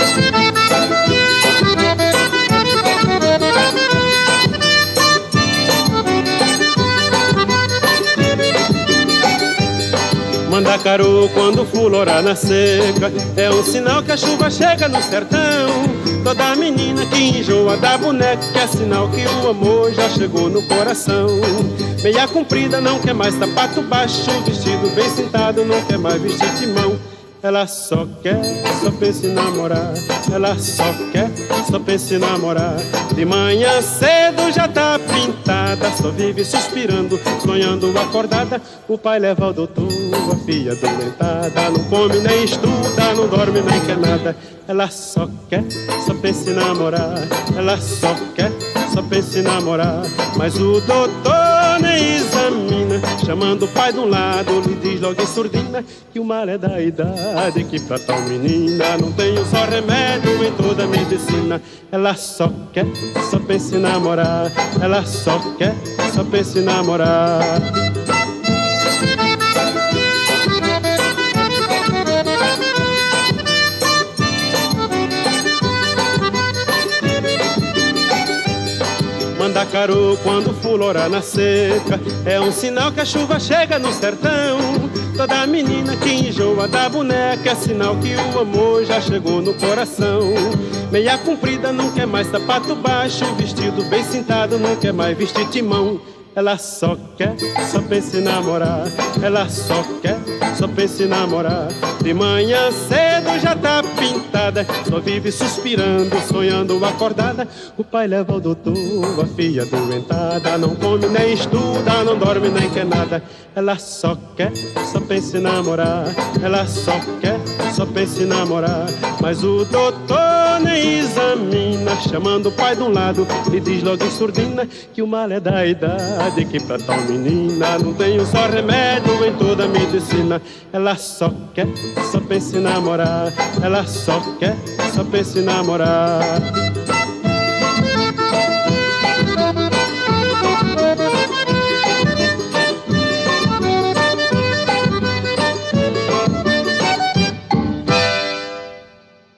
Mandacaru, quando fulorar na seca, é um sinal que a chuva chega no sertão. Toda menina que enjoa da boneca, que é sinal que o amor já chegou no coração. Meia comprida não quer mais sapato baixo, vestido bem sentado não quer mais vestir timão. Ela só quer, só pensa em namorar. Ela só quer, só pensa em namorar. De manhã cedo já tá pintada, só vive suspirando, sonhando acordada. O pai leva ao doutor, a filha doentada, não come nem estuda, não dorme nem quer nada. Ela só quer, só pensa em namorar. Ela só quer, só pensa em namorar. Mas o doutor nem examina, chamando o pai de um lado, lhe diz logo em surdina que o mal é da idade, que pra tal menina não tem um só remédio em toda a medicina. Ela só quer, só pensa em namorar. Ela só quer, só pensa em namorar. Mandacaru, quando fulorar na seca, é um sinal que a chuva chega no sertão. Toda menina que enjoa da boneca, é sinal que o amor já chegou no coração. Meia comprida não quer mais sapato baixo, vestido bem sentado não quer mais vestir timão. Ela só quer, só pensa em namorar. Ela só quer, só pensa em namorar. De manhã cedo já tá pintada, só vive suspirando, sonhando acordada. O pai leva ao doutor, a filha doentada, não come nem estuda, não dorme nem quer nada. Ela só quer, só pensa em namorar. Ela só quer, só pensa em namorar. Mas o doutor nem examina, chamando o pai de um lado, lhe diz logo em surdina que o mal é da idade, que pra tal menina não tem um só remédio em toda a medicina. Ela só quer, só pensa em namorar. Ela só quer, só pensa em namorar.